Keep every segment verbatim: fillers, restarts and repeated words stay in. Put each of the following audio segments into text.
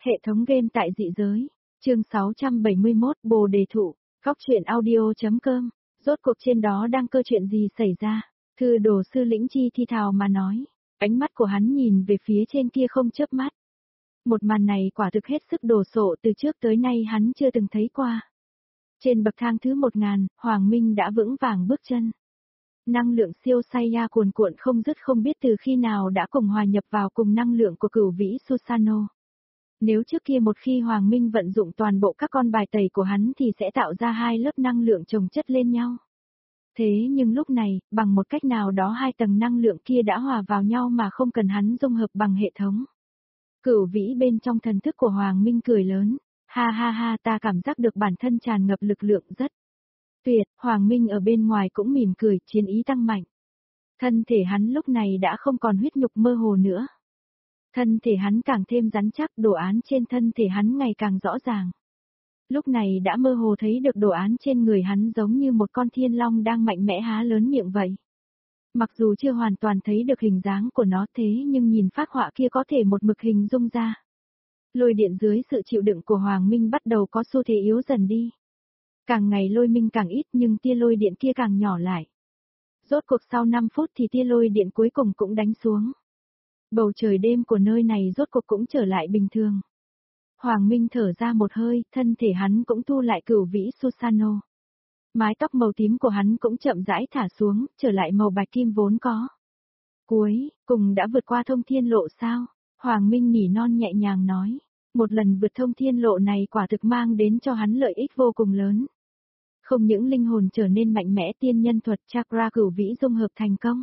Hệ thống game tại dị giới. Chương sáu trăm bảy mươi mốt Bồ đề thụ. Góc truyện audio.com. Rốt cuộc trên đó đang cơ chuyện gì xảy ra? Thư đồ sư Lĩnh Chi thi thào mà nói. Ánh mắt của hắn nhìn về phía trên kia không chớp mắt. Một màn này quả thực hết sức đồ sộ, từ trước tới nay hắn chưa từng thấy qua. Trên bậc thang thứ một ngàn, Hoàng Minh đã vững vàng bước chân. Năng lượng siêu Saiya cuồn cuộn không dứt, không biết từ khi nào đã cùng hòa nhập vào cùng năng lượng của cửu vĩ Susanoo. Nếu trước kia một khi Hoàng Minh vận dụng toàn bộ các con bài tẩy của hắn thì sẽ tạo ra hai lớp năng lượng chồng chất lên nhau. Thế nhưng lúc này, bằng một cách nào đó hai tầng năng lượng kia đã hòa vào nhau mà không cần hắn dung hợp bằng hệ thống. Cửu vĩ bên trong thần thức của Hoàng Minh cười lớn. Ha ha ha, ta cảm giác được bản thân tràn ngập lực lượng rất tuyệt. Hoàng Minh ở bên ngoài cũng mỉm cười, chiến ý tăng mạnh. Thân thể hắn lúc này đã không còn huyết nhục mơ hồ nữa. Thân thể hắn càng thêm rắn chắc, đồ án trên thân thể hắn ngày càng rõ ràng. Lúc này đã mơ hồ thấy được đồ án trên người hắn giống như một con thiên long đang mạnh mẽ há lớn miệng vậy. Mặc dù chưa hoàn toàn thấy được hình dáng của nó thế nhưng nhìn phác họa kia có thể một mực hình dung ra. Lôi điện dưới sự chịu đựng của Hoàng Minh bắt đầu có xu thế yếu dần đi. Càng ngày lôi minh càng ít nhưng tia lôi điện kia càng nhỏ lại. Rốt cuộc sau năm phút thì tia lôi điện cuối cùng cũng đánh xuống. Bầu trời đêm của nơi này rốt cuộc cũng trở lại bình thường. Hoàng Minh thở ra một hơi, thân thể hắn cũng thu lại cửu vĩ Susanoo. Mái tóc màu tím của hắn cũng chậm rãi thả xuống, trở lại màu bạch kim vốn có. Cuối, cùng đã vượt qua thông thiên lộ sao? Hoàng Minh nỉ non nhẹ nhàng nói. Một lần vượt thông thiên lộ này quả thực mang đến cho hắn lợi ích vô cùng lớn. Không những linh hồn trở nên mạnh mẽ, tiên nhân thuật chakra cửu vĩ dung hợp thành công.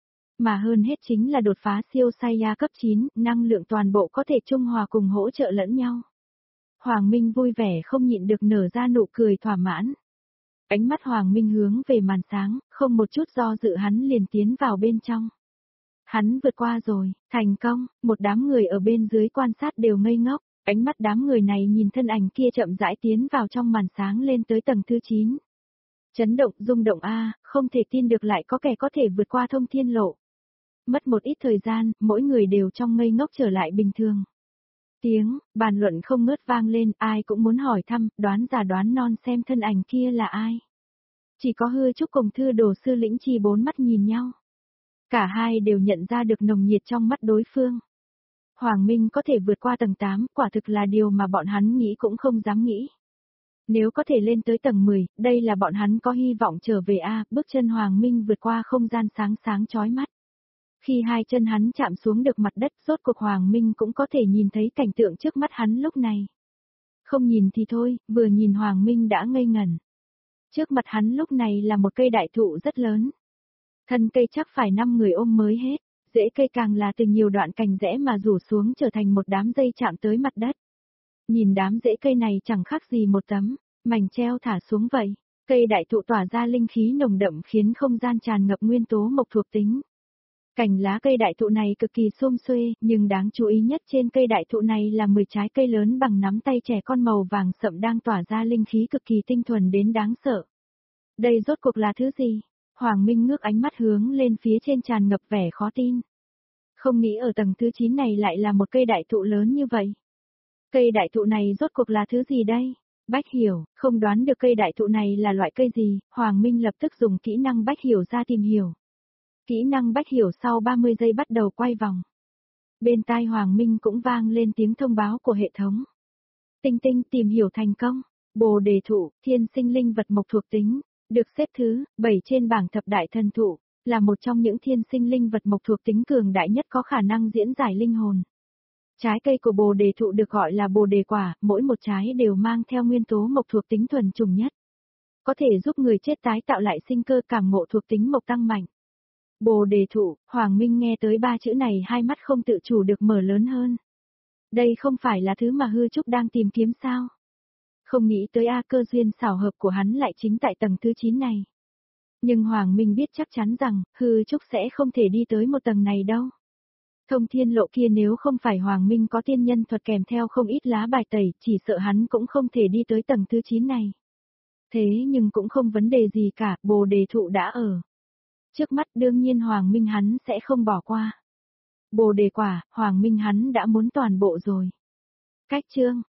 Mà hơn hết chính là đột phá siêu Saiya cấp chín, năng lượng toàn bộ có thể trung hòa cùng hỗ trợ lẫn nhau. Hoàng Minh vui vẻ không nhịn được nở ra nụ cười thỏa mãn. Ánh mắt Hoàng Minh hướng về màn sáng, không một chút do dự hắn liền tiến vào bên trong. Hắn vượt qua rồi, thành công, một đám người ở bên dưới quan sát đều ngây ngốc, ánh mắt đám người này nhìn thân ảnh kia chậm rãi tiến vào trong màn sáng lên tới tầng thứ chín. Chấn động, rung động a, không thể tin được lại có kẻ có thể vượt qua thông thiên lộ. Mất một ít thời gian, mỗi người đều trong ngây ngốc trở lại bình thường. Tiếng, bàn luận không ngớt vang lên, ai cũng muốn hỏi thăm, đoán giả đoán non xem thân ảnh kia là ai. Chỉ có Hư Trúc cùng Thư đồ sư Lĩnh Chi bốn mắt nhìn nhau. Cả hai đều nhận ra được nồng nhiệt trong mắt đối phương. Hoàng Minh có thể vượt qua tầng tám, quả thực là điều mà bọn hắn nghĩ cũng không dám nghĩ. Nếu có thể lên tới tầng mười, đây là bọn hắn có hy vọng trở về a, bước chân Hoàng Minh vượt qua không gian sáng sáng chói mắt. Khi hai chân hắn chạm xuống được mặt đất, rốt cuộc Hoàng Minh cũng có thể nhìn thấy cảnh tượng trước mắt hắn lúc này. Không nhìn thì thôi, vừa nhìn Hoàng Minh đã ngây ngẩn. Trước mặt hắn lúc này là một cây đại thụ rất lớn. Thân cây chắc phải năm người ôm mới hết, rễ cây càng là từ nhiều đoạn cành rẽ mà rủ xuống trở thành một đám dây chạm tới mặt đất. Nhìn đám rễ cây này chẳng khác gì một tấm mảnh treo thả xuống vậy. Cây đại thụ tỏa ra linh khí nồng đậm khiến không gian tràn ngập nguyên tố mộc thuộc tính. Cành lá cây đại thụ này cực kỳ xum xuê, nhưng đáng chú ý nhất trên cây đại thụ này là mười trái cây lớn bằng nắm tay trẻ con màu vàng sậm đang tỏa ra linh khí cực kỳ tinh thuần đến đáng sợ. Đây rốt cuộc là thứ gì? Hoàng Minh ngước ánh mắt hướng lên phía trên tràn ngập vẻ khó tin. Không nghĩ ở tầng thứ chín này lại là một cây đại thụ lớn như vậy. Cây đại thụ này rốt cuộc là thứ gì đây? Bách hiểu, không đoán được cây đại thụ này là loại cây gì, Hoàng Minh lập tức dùng kỹ năng Bách hiểu ra tìm hiểu. Kỹ năng Bách hiểu sau ba mươi giây bắt đầu quay vòng. Bên tai Hoàng Minh cũng vang lên tiếng thông báo của hệ thống. Tinh tinh tìm hiểu thành công, Bồ đề thụ, thiên sinh linh vật mộc thuộc tính, được xếp thứ bảy trên bảng thập đại thần thụ, là một trong những thiên sinh linh vật mộc thuộc tính cường đại nhất có khả năng diễn giải linh hồn. Trái cây của bồ đề thụ được gọi là bồ đề quả, mỗi một trái đều mang theo nguyên tố mộc thuộc tính thuần trùng nhất. Có thể giúp người chết tái tạo lại sinh cơ, cảm ngộ thuộc tính mộc tăng mạnh. Bồ đề thụ, Hoàng Minh nghe tới ba chữ này hai mắt không tự chủ được mở lớn hơn. Đây không phải là thứ mà Hư Trúc đang tìm kiếm sao? Không nghĩ tới a, cơ duyên xảo hợp của hắn lại chính tại tầng thứ chín này. Nhưng Hoàng Minh biết chắc chắn rằng, Hư Trúc sẽ không thể đi tới một tầng này đâu. Thông thiên lộ kia nếu không phải Hoàng Minh có tiên nhân thuật kèm theo không ít lá bài tẩy, chỉ sợ hắn cũng không thể đi tới tầng thứ chín này. Thế nhưng cũng không vấn đề gì cả, bồ đề thụ đã ở trước mắt, đương nhiên Hoàng Minh hắn sẽ không bỏ qua. Bồ đề quả, Hoàng Minh hắn đã muốn toàn bộ rồi. Cách chương